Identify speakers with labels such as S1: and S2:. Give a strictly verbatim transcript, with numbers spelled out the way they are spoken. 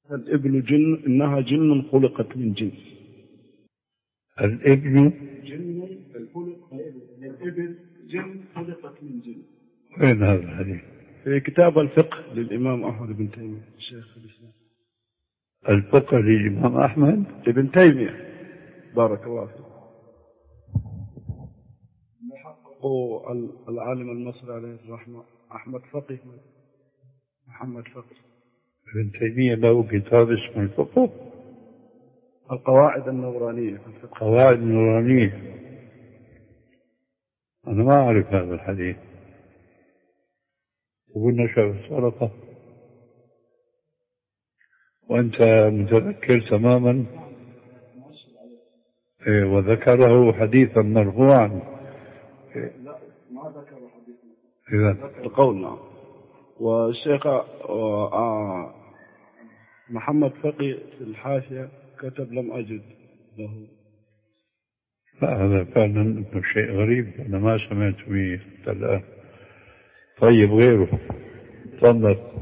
S1: الإبل جن، إنها جن خلقت من جن.
S2: الإبل
S1: جن الخلق، الإبل جن خلقت من جن.
S2: وين هذا الحديث؟
S1: في كتاب الفقه للإمام أحمد بن تيمية الشيخ الإسلام.
S2: الفقه للإمام أحمد
S1: ابن تيمية بارك الله فيك. محقق العالم المصري عليه الرحمة أحمد فقيه محمد فقيه.
S2: ابن تيمية له كتاب اسمه الفقه،
S1: القواعد النورانية في الفقه.
S2: قواعد النورانية. أنا ما أعرف هذا الحديث. وقلنا شاف السرقة وأنت متذكر تماما. إيه، وذكره حديثا مرفوعا.
S1: إيه. لا ما ذكر حديثا.
S2: إذا
S1: القول نعم. والشيخ محمد فقي في الحاشية كتب لم أجد له.
S2: لا هذا فعلا شيء غريب، أنا ما سمعت به حتى الآن. طيب غيره تفضل.